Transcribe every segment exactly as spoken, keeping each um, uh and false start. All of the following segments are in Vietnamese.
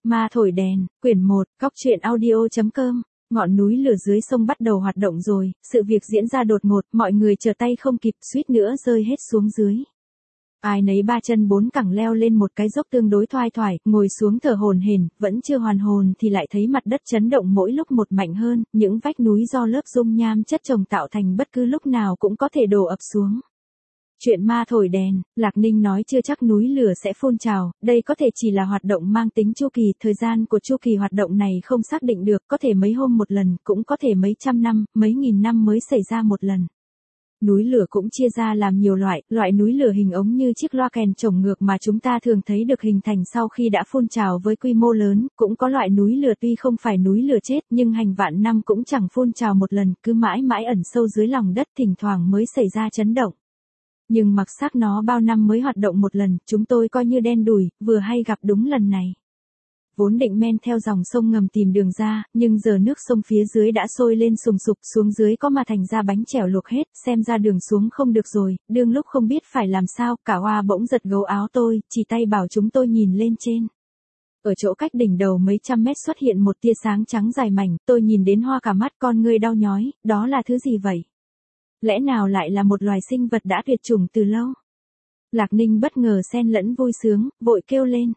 Ma thổi đèn, quyển một, góc truyện audio.com. Ngọn núi lửa dưới sông bắt đầu hoạt động rồi, sự việc diễn ra đột ngột, mọi người trở tay không kịp, suýt nữa rơi hết xuống dưới. Ai nấy ba chân bốn cẳng leo lên một cái dốc tương đối thoai thoải, ngồi xuống thở hổn hển, vẫn chưa hoàn hồn thì lại thấy mặt đất chấn động mỗi lúc một mạnh hơn, những vách núi do lớp dung nham chất chồng tạo thành bất cứ lúc nào cũng có thể đổ ập xuống. Chuyện ma thổi đèn, Lạc Ninh nói chưa chắc núi lửa sẽ phun trào, đây có thể chỉ là hoạt động mang tính chu kỳ, thời gian của chu kỳ hoạt động này không xác định được, có thể mấy hôm một lần, cũng có thể mấy trăm năm, mấy nghìn năm mới xảy ra một lần. Núi lửa cũng chia ra làm nhiều loại, loại núi lửa hình ống như chiếc loa kèn trồng ngược mà chúng ta thường thấy được hình thành sau khi đã phun trào với quy mô lớn, cũng có loại núi lửa tuy không phải núi lửa chết nhưng hành vạn năm cũng chẳng phun trào một lần, cứ mãi mãi ẩn sâu dưới lòng đất thỉnh thoảng mới xảy ra chấn động. Nhưng mặc xác nó bao năm mới hoạt động một lần, chúng tôi coi như đen đủi, vừa hay gặp đúng lần này. Vốn định men theo dòng sông ngầm tìm đường ra, nhưng giờ nước sông phía dưới đã sôi lên sùng sục, xuống dưới có mà thành ra bánh chèo luộc hết, xem ra đường xuống không được rồi, đương lúc không biết phải làm sao, cả Hoa bỗng giật gấu áo tôi, chỉ tay bảo chúng tôi nhìn lên trên. Ở chỗ cách đỉnh đầu mấy trăm mét xuất hiện một tia sáng trắng dài mảnh, tôi nhìn đến hoa cả mắt, con ngươi đau nhói, đó là thứ gì vậy? Lẽ nào lại là một loài sinh vật đã tuyệt chủng từ lâu? Lạc Ninh bất ngờ xen lẫn vui sướng, vội kêu lên.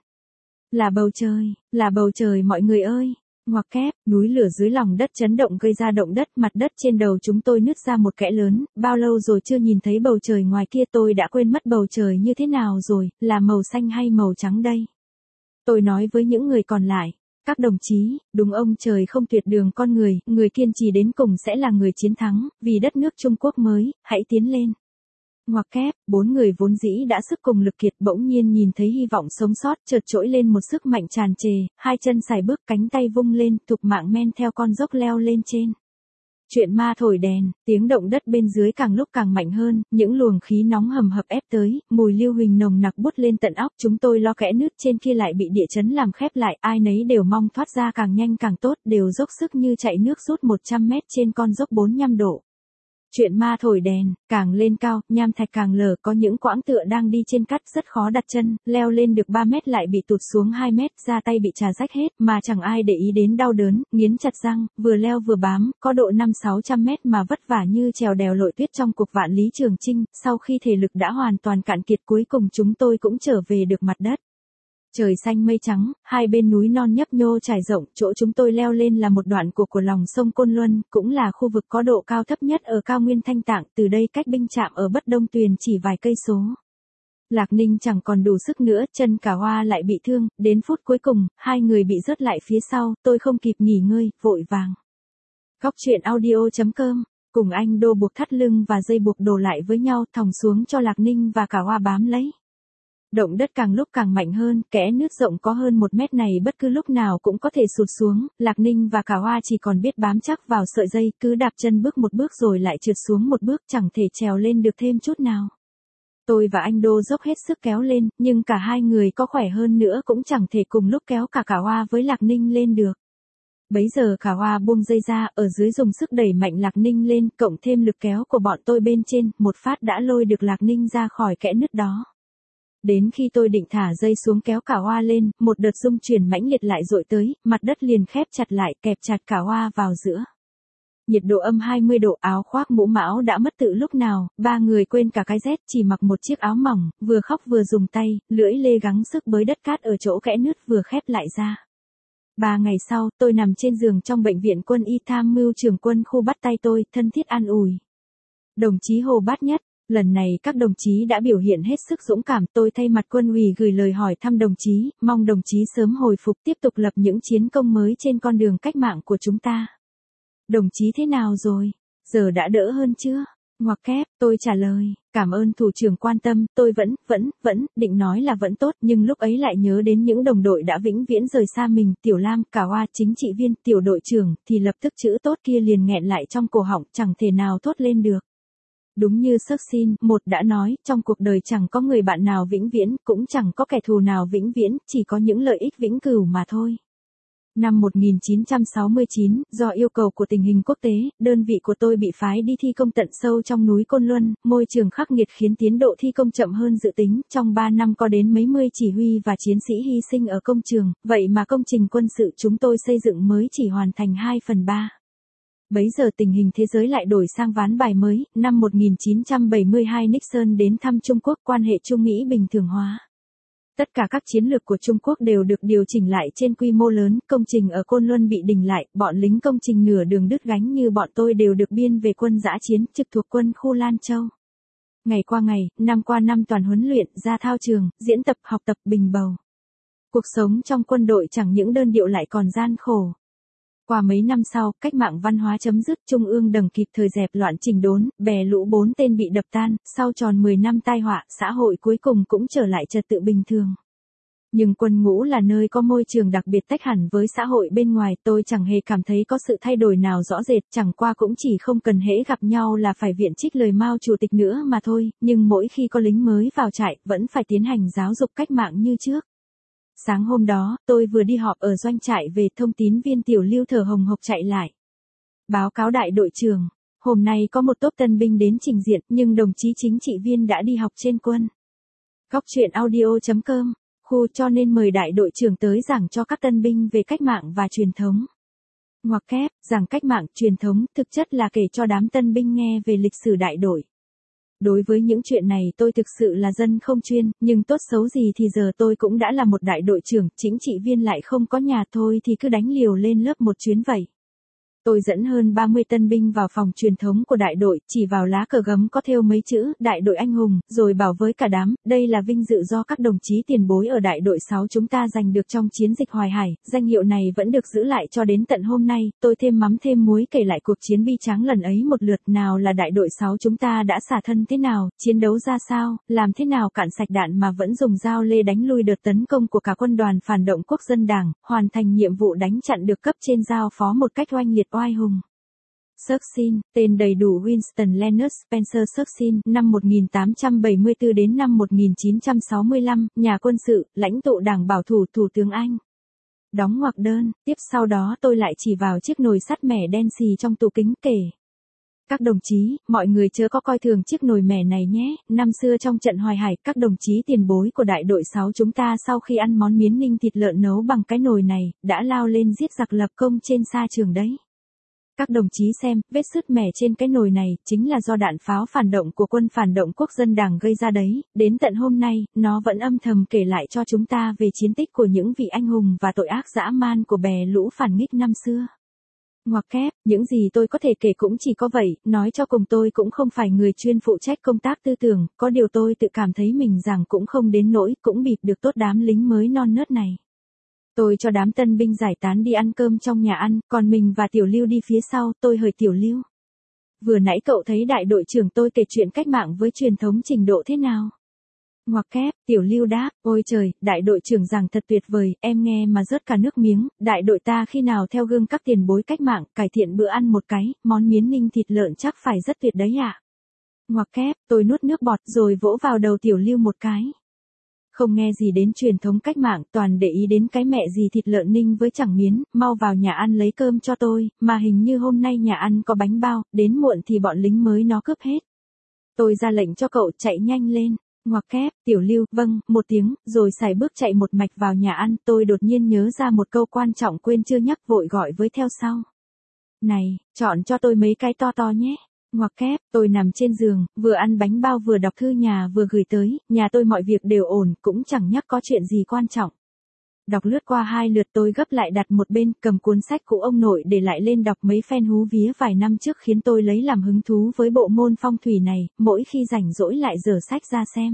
Là bầu trời, là bầu trời mọi người ơi. Ngoặc kép, núi lửa dưới lòng đất chấn động gây ra động đất, mặt đất trên đầu chúng tôi nứt ra một kẽ lớn, bao lâu rồi chưa nhìn thấy bầu trời ngoài kia, tôi đã quên mất bầu trời như thế nào rồi, là màu xanh hay màu trắng đây? Tôi nói với những người còn lại. Các đồng chí, đúng ông trời không tuyệt đường con người, người kiên trì đến cùng sẽ là người chiến thắng, vì đất nước Trung Quốc mới, hãy tiến lên. Ngoặc kép, bốn người vốn dĩ đã sức cùng lực kiệt bỗng nhiên nhìn thấy hy vọng sống sót, chợt trỗi lên một sức mạnh tràn trề, hai chân sải bước, cánh tay vung lên, thục mạng men theo con dốc leo lên trên. Chuyện ma thổi đèn, tiếng động đất bên dưới càng lúc càng mạnh hơn, những luồng khí nóng hầm hập ép tới, mùi lưu huỳnh nồng nặc bút lên tận óc, chúng tôi lo kẽ nứt trên kia lại bị địa chấn làm khép lại, ai nấy đều mong thoát ra càng nhanh càng tốt, đều dốc sức như chạy nước rút một trăm mét trên con dốc bốn mươi lăm độ. Chuyện ma thổi đèn, càng lên cao, nham thạch càng lở, có những quãng tựa đang đi trên cát rất khó đặt chân, leo lên được ba mét lại bị tụt xuống hai mét, da tay bị trà rách hết, mà chẳng ai để ý đến đau đớn, nghiến chặt răng, vừa leo vừa bám, có độ năm sáu trăm mét mà vất vả như trèo đèo lội tuyết trong cuộc vạn lý trường chinh, sau khi thể lực đã hoàn toàn cạn kiệt cuối cùng chúng tôi cũng trở về được mặt đất. Trời xanh mây trắng, hai bên núi non nhấp nhô trải rộng, chỗ chúng tôi leo lên là một đoạn của của lòng sông Côn Luân, cũng là khu vực có độ cao thấp nhất ở cao nguyên Thanh Tạng, từ đây cách binh trạm ở Bất Đông Tuyền chỉ vài cây số. Lạc Ninh chẳng còn đủ sức nữa, chân cả Hoa lại bị thương, đến phút cuối cùng, hai người bị rớt lại phía sau, tôi không kịp nghỉ ngơi, vội vàng. Góc truyện audio.com, cùng anh Đô buộc thắt lưng và dây buộc đồ lại với nhau, thòng xuống cho Lạc Ninh và cả Hoa bám lấy. Động đất càng lúc càng mạnh hơn, kẽ nứt rộng có hơn một mét này bất cứ lúc nào cũng có thể sụt xuống, Lạc Ninh và cả Hoa chỉ còn biết bám chắc vào sợi dây, cứ đạp chân bước một bước rồi lại trượt xuống một bước, chẳng thể trèo lên được thêm chút nào. Tôi và anh Đô dốc hết sức kéo lên, nhưng cả hai người có khỏe hơn nữa cũng chẳng thể cùng lúc kéo cả cả Hoa với Lạc Ninh lên được. Bấy giờ cả Hoa buông dây ra, ở dưới dùng sức đẩy mạnh Lạc Ninh lên, cộng thêm lực kéo của bọn tôi bên trên, một phát đã lôi được Lạc Ninh ra khỏi kẽ nứt đó. Đến khi tôi định thả dây xuống kéo cả Hoa lên, một đợt rung chuyển mãnh liệt lại dội tới, mặt đất liền khép chặt lại, kẹp chặt cả Hoa vào giữa. Nhiệt độ âm hai mươi độ, áo khoác mũ mão đã mất từ lúc nào, ba người quên cả cái rét, chỉ mặc một chiếc áo mỏng, vừa khóc vừa dùng tay, lưỡi lê gắng sức bới đất cát ở chỗ kẽ nứt vừa khép lại ra. Ba ngày sau, tôi nằm trên giường trong bệnh viện quân y, tham mưu trưởng quân khu bắt tay tôi, thân thiết an ủi. Đồng chí Hồ Bát Nhất. Lần này các đồng chí đã biểu hiện hết sức dũng cảm, tôi thay mặt quân ủy gửi lời hỏi thăm đồng chí, mong đồng chí sớm hồi phục tiếp tục lập những chiến công mới trên con đường cách mạng của chúng ta. Đồng chí thế nào rồi? Giờ đã đỡ hơn chưa? Ngoặc kép, tôi trả lời, cảm ơn thủ trưởng quan tâm, tôi vẫn, vẫn, vẫn, định nói là vẫn tốt, nhưng lúc ấy lại nhớ đến những đồng đội đã vĩnh viễn rời xa mình, Tiểu Lam, cả Hoa, chính trị viên, tiểu đội trưởng, thì lập tức chữ tốt kia liền nghẹn lại trong cổ họng, chẳng thể nào thốt lên được. Đúng như Sơ Xin một đã nói, trong cuộc đời chẳng có người bạn nào vĩnh viễn, cũng chẳng có kẻ thù nào vĩnh viễn, chỉ có những lợi ích vĩnh cửu mà thôi. Năm một nghìn chín trăm sáu mươi chín, do yêu cầu của tình hình quốc tế, đơn vị của tôi bị phái đi thi công tận sâu trong núi Côn Luân, môi trường khắc nghiệt khiến tiến độ thi công chậm hơn dự tính, trong ba năm có đến mấy mươi chỉ huy và chiến sĩ hy sinh ở công trường, vậy mà công trình quân sự chúng tôi xây dựng mới chỉ hoàn thành hai phần ba. Bấy giờ tình hình thế giới lại đổi sang ván bài mới, năm một nghìn chín trăm bảy mươi hai Nixon đến thăm Trung Quốc, quan hệ Trung Mỹ bình thường hóa. Tất cả các chiến lược của Trung Quốc đều được điều chỉnh lại trên quy mô lớn, công trình ở Côn Luân bị đình lại, bọn lính công trình nửa đường đứt gánh như bọn tôi đều được biên về quân dã chiến, trực thuộc quân khu Lan Châu. Ngày qua ngày, năm qua năm toàn huấn luyện, ra thao trường, diễn tập, học tập, bình bầu. Cuộc sống trong quân đội chẳng những đơn điệu lại còn gian khổ. Qua mấy năm sau, cách mạng văn hóa chấm dứt, Trung ương đầng kịp thời dẹp loạn chỉnh đốn, bè lũ bốn tên bị đập tan, sau tròn mười năm tai họa, xã hội cuối cùng cũng trở lại trật tự bình thường. Nhưng quân ngũ là nơi có môi trường đặc biệt tách hẳn với xã hội bên ngoài, tôi chẳng hề cảm thấy có sự thay đổi nào rõ rệt, chẳng qua cũng chỉ không cần hễ gặp nhau là phải viện trích lời Mao chủ tịch nữa mà thôi, nhưng mỗi khi có lính mới vào trại, vẫn phải tiến hành giáo dục cách mạng như trước. Sáng hôm đó, tôi vừa đi họp ở doanh trại về, thông tín viên Tiểu Lưu thở hồng hộc chạy lại. Báo cáo đại đội trưởng, hôm nay có một tốp tân binh đến trình diện, nhưng đồng chí chính trị viên đã đi học trên quân. Góc truyện audio chấm com, khu cho nên mời đại đội trưởng tới giảng cho các tân binh về cách mạng và truyền thống. Ngoặc kép, giảng cách mạng, truyền thống, thực chất là kể cho đám tân binh nghe về lịch sử đại đội. Đối với những chuyện này tôi thực sự là dân không chuyên, nhưng tốt xấu gì thì giờ tôi cũng đã là một đại đội trưởng, chính trị viên lại không có nhà, thôi thì cứ đánh liều lên lớp một chuyến vậy. Tôi dẫn hơn ba mươi tân binh vào phòng truyền thống của đại đội, chỉ vào lá cờ gấm có thêu mấy chữ, đại đội anh hùng, rồi bảo với cả đám, đây là vinh dự do các đồng chí tiền bối ở đại đội sáu chúng ta giành được trong chiến dịch Hoài Hải, danh hiệu này vẫn được giữ lại cho đến tận hôm nay, tôi thêm mắm thêm muối kể lại cuộc chiến bi tráng lần ấy một lượt, nào là đại đội sáu chúng ta đã xả thân thế nào, chiến đấu ra sao, làm thế nào cạn sạch đạn mà vẫn dùng dao lê đánh lui đợt tấn công của cả quân đoàn phản động Quốc dân Đảng, hoàn thành nhiệm vụ đánh chặn được cấp trên giao phó một cách oanh liệt oai hùng. Churchill, tên đầy đủ Winston Leonard Spencer Churchill, năm một nghìn tám trăm bảy mươi tư đến năm một nghìn chín trăm sáu mươi lăm, nhà quân sự, lãnh tụ Đảng Bảo thủ, Thủ tướng Anh. Đóng ngoặc đơn, tiếp sau đó tôi lại chỉ vào chiếc nồi sắt mẻ đen xì trong tủ kính kể. Các đồng chí, mọi người chớ có coi thường chiếc nồi mẻ này nhé, năm xưa trong trận Hoài Hải, các đồng chí tiền bối của đại đội sáu chúng ta sau khi ăn món miến ninh thịt lợn nấu bằng cái nồi này, đã lao lên giết giặc lập công trên sa trường đấy. Các đồng chí xem, vết sứt mẻ trên cái nồi này, chính là do đạn pháo phản động của quân phản động Quốc dân Đảng gây ra đấy, đến tận hôm nay, nó vẫn âm thầm kể lại cho chúng ta về chiến tích của những vị anh hùng và tội ác dã man của bè lũ phản nghịch năm xưa. Ngoặc kép, những gì tôi có thể kể cũng chỉ có vậy, nói cho cùng tôi cũng không phải người chuyên phụ trách công tác tư tưởng, có điều tôi tự cảm thấy mình rằng cũng không đến nỗi, cũng bịp được tốt đám lính mới non nớt này. Tôi cho đám tân binh giải tán đi ăn cơm trong nhà ăn, còn mình và Tiểu Lưu đi phía sau, tôi hời Tiểu Lưu. Vừa nãy cậu thấy đại đội trưởng tôi kể chuyện cách mạng với truyền thống trình độ thế nào? Ngoặc kép, Tiểu Lưu đáp, ôi trời, đại đội trưởng giảng thật tuyệt vời, em nghe mà rớt cả nước miếng, đại đội ta khi nào theo gương các tiền bối cách mạng, cải thiện bữa ăn một cái, món miến ninh thịt lợn chắc phải rất tuyệt đấy ạ. Ngoặc kép, tôi nuốt nước bọt rồi vỗ vào đầu Tiểu Lưu một cái. Không nghe gì đến truyền thống cách mạng, toàn để ý đến cái mẹ gì thịt lợn ninh với chẳng miến, mau vào nhà ăn lấy cơm cho tôi, mà hình như hôm nay nhà ăn có bánh bao, đến muộn thì bọn lính mới nó cướp hết. Tôi ra lệnh cho cậu chạy nhanh lên. Ngoặc kép, Tiểu Lưu, vâng, một tiếng, rồi xài bước chạy một mạch vào nhà ăn, tôi đột nhiên nhớ ra một câu quan trọng quên chưa nhắc, vội gọi với theo sau. Này, chọn cho tôi mấy cái to to nhé. Ngoặc kép, tôi nằm trên giường, vừa ăn bánh bao vừa đọc thư nhà vừa gửi tới, nhà tôi mọi việc đều ổn, cũng chẳng nhắc có chuyện gì quan trọng. Đọc lướt qua hai lượt tôi gấp lại đặt một bên, cầm cuốn sách cũ ông nội để lại lên đọc mấy phen hú vía vài năm trước khiến tôi lấy làm hứng thú với bộ môn phong thủy này, mỗi khi rảnh rỗi lại dở sách ra xem.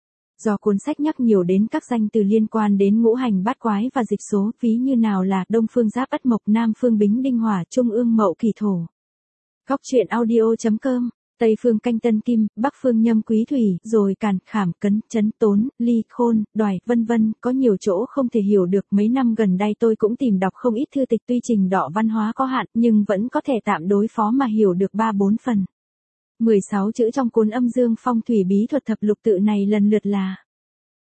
Do cuốn sách nhắc nhiều đến các danh từ liên quan đến ngũ hành bát quái và dịch số, ví như nào là Đông Phương Giáp Ất Mộc, Nam Phương Bính Đinh Hỏa, Trung Ương Mậu Kỷ Thổ. Góc truyện audio chấm com, Tây Phương Canh Tân Kim, Bắc Phương Nhâm Quý Thủy, rồi Càn, Khảm, Cấn, Chấn, Tốn, Ly, Khôn, Đoài, vân vân, có nhiều chỗ không thể hiểu được. Mấy năm gần đây tôi cũng tìm đọc không ít thư tịch, tuy trình độ văn hóa có hạn nhưng vẫn có thể tạm đối phó mà hiểu được ba bốn phần. mười sáu chữ trong cuốn Âm Dương Phong Thủy Bí Thuật Thập Lục Tự này lần lượt là: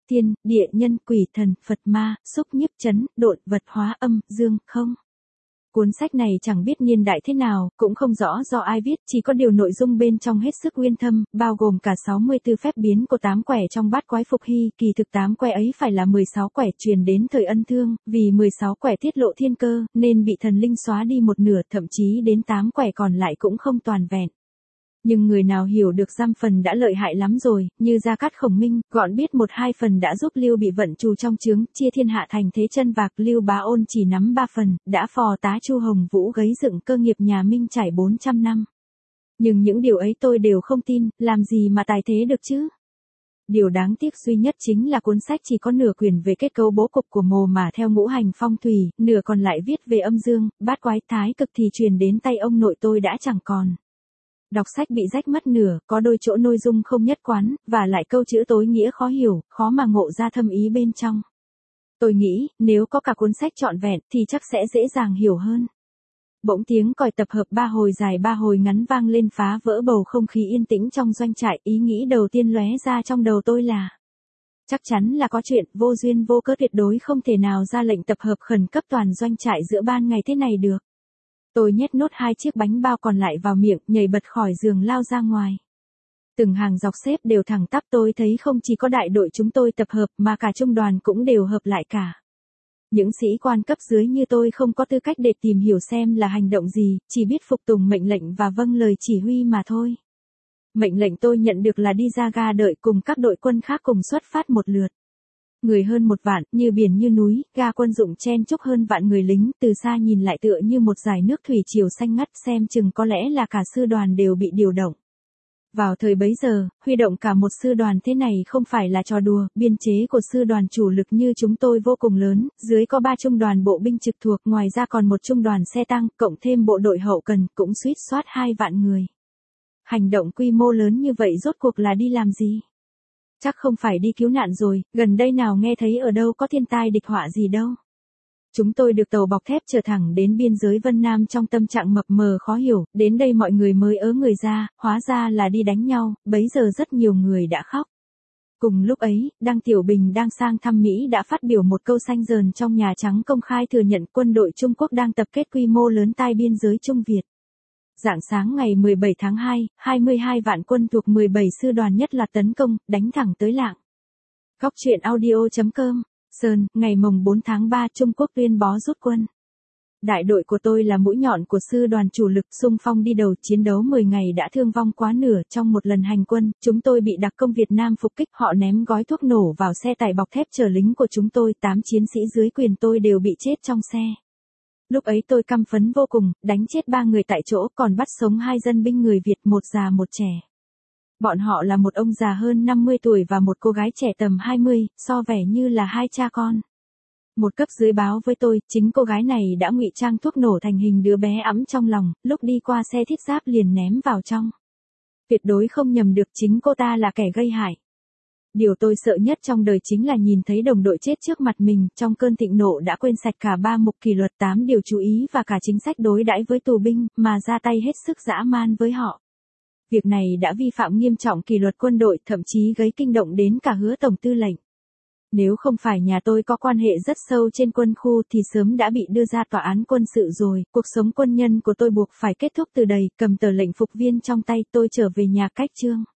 tiên, địa, nhân, quỷ, thần, Phật, ma, xúc, nhiếp, chấn, độn, vật, hóa, âm, dương, không. Cuốn sách này chẳng biết niên đại thế nào, cũng không rõ do ai viết, chỉ có điều nội dung bên trong hết sức uyên thâm, bao gồm cả sáu mươi tư phép biến của tám quẻ trong bát quái phục hy, kỳ thực tám quẻ ấy phải là mười sáu quẻ truyền đến thời Ân Thương, vì mười sáu quẻ tiết lộ thiên cơ, nên bị thần linh xóa đi một nửa, thậm chí đến tám quẻ còn lại cũng không toàn vẹn. Nhưng người nào hiểu được giam phần đã lợi hại lắm rồi, như Gia Cát Khổng Minh, gọn biết một hai phần đã giúp Lưu Bị vận trù trong chướng, chia thiên hạ thành thế chân vạc, Lưu Bá Ôn chỉ nắm ba phần, đã phò tá Chu Hồng Vũ gấy dựng cơ nghiệp nhà Minh trải bốn trăm năm. Nhưng những điều ấy tôi đều không tin, làm gì mà tài thế được chứ? Điều đáng tiếc duy nhất chính là cuốn sách chỉ có nửa quyển về kết cấu bố cục của mồ mà theo ngũ hành phong thủy, nửa còn lại viết về âm dương, bát quái thái cực thì truyền đến tay ông nội tôi đã chẳng còn. Đọc sách bị rách mất nửa, có đôi chỗ nội dung không nhất quán, và lại câu chữ tối nghĩa khó hiểu, khó mà ngộ ra thâm ý bên trong. Tôi nghĩ, nếu có cả cuốn sách trọn vẹn thì chắc sẽ dễ dàng hiểu hơn. Bỗng tiếng còi tập hợp ba hồi dài ba hồi ngắn vang lên phá vỡ bầu không khí yên tĩnh trong doanh trại, ý nghĩ đầu tiên lóe ra trong đầu tôi là chắc chắn là có chuyện, vô duyên vô cớ tuyệt đối không thể nào ra lệnh tập hợp khẩn cấp toàn doanh trại giữa ban ngày thế này được. Tôi nhét nốt hai chiếc bánh bao còn lại vào miệng, nhảy bật khỏi giường lao ra ngoài. Từng hàng dọc xếp đều thẳng tắp, tôi thấy không chỉ có đại đội chúng tôi tập hợp mà cả trung đoàn cũng đều hợp lại cả. Những sĩ quan cấp dưới như tôi không có tư cách để tìm hiểu xem là hành động gì, chỉ biết phục tùng mệnh lệnh và vâng lời chỉ huy mà thôi. Mệnh lệnh tôi nhận được là đi ra ga đợi cùng các đội quân khác cùng xuất phát một lượt. Người hơn một vạn, như biển như núi, ga quân dụng chen chúc hơn vạn người lính, từ xa nhìn lại tựa như một dải nước thủy triều xanh ngắt, xem chừng có lẽ là cả sư đoàn đều bị điều động. Vào thời bấy giờ, huy động cả một sư đoàn thế này không phải là trò đùa, biên chế của sư đoàn chủ lực như chúng tôi vô cùng lớn, dưới có ba trung đoàn bộ binh trực thuộc, ngoài ra còn một trung đoàn xe tăng, cộng thêm bộ đội hậu cần, cũng suýt soát hai vạn người. Hành động quy mô lớn như vậy rốt cuộc là đi làm gì? Chắc không phải đi cứu nạn rồi, gần đây nào nghe thấy ở đâu có thiên tai địch họa gì đâu. Chúng tôi được tàu bọc thép chở thẳng đến biên giới Vân Nam trong tâm trạng mập mờ khó hiểu, đến đây mọi người mới ớ người ra, hóa ra là đi đánh nhau, bấy giờ rất nhiều người đã khóc. Cùng lúc ấy, Đăng Tiểu Bình đang sang thăm Mỹ đã phát biểu một câu xanh dờn trong Nhà Trắng công khai thừa nhận quân đội Trung Quốc đang tập kết quy mô lớn tai biên giới Trung Việt. Rạng sáng ngày mười bảy tháng hai, hai mươi hai vạn quân thuộc mười bảy sư đoàn nhất loạt tấn công, đánh thẳng tới Lạng. Góc truyện audio chấm com, Sơn, ngày mồng bốn tháng ba Trung Quốc tuyên bố rút quân. Đại đội của tôi là mũi nhọn của sư đoàn chủ lực, xung phong đi đầu, chiến đấu mười ngày đã thương vong quá nửa. Trong một lần hành quân, chúng tôi bị đặc công Việt Nam phục kích, họ ném gói thuốc nổ vào xe tải bọc thép chở lính của chúng tôi, tám chiến sĩ dưới quyền tôi đều bị chết trong xe. Lúc ấy tôi căm phẫn vô cùng, đánh chết ba người tại chỗ, còn bắt sống hai dân binh người Việt, một già một trẻ. Bọn họ là một ông già hơn năm mươi tuổi và một cô gái trẻ tầm hai mươi, so vẻ như là hai cha con. Một cấp dưới báo với tôi, chính cô gái này đã ngụy trang thuốc nổ thành hình đứa bé ẵm trong lòng, lúc đi qua xe thiết giáp liền ném vào trong. Tuyệt đối không nhầm được, chính cô ta là kẻ gây hại. Điều tôi sợ nhất trong đời chính là nhìn thấy đồng đội chết trước mặt mình, trong cơn thịnh nộ đã quên sạch cả ba mục kỷ luật, tám điều chú ý và cả chính sách đối đãi với tù binh, mà ra tay hết sức dã man với họ. Việc này đã vi phạm nghiêm trọng kỷ luật quân đội, thậm chí gây kinh động đến cả Hứa Tổng Tư lệnh. Nếu không phải nhà tôi có quan hệ rất sâu trên quân khu thì sớm đã bị đưa ra tòa án quân sự rồi, cuộc sống quân nhân của tôi buộc phải kết thúc từ đây, cầm tờ lệnh phục viên trong tay tôi trở về nhà cách Trương.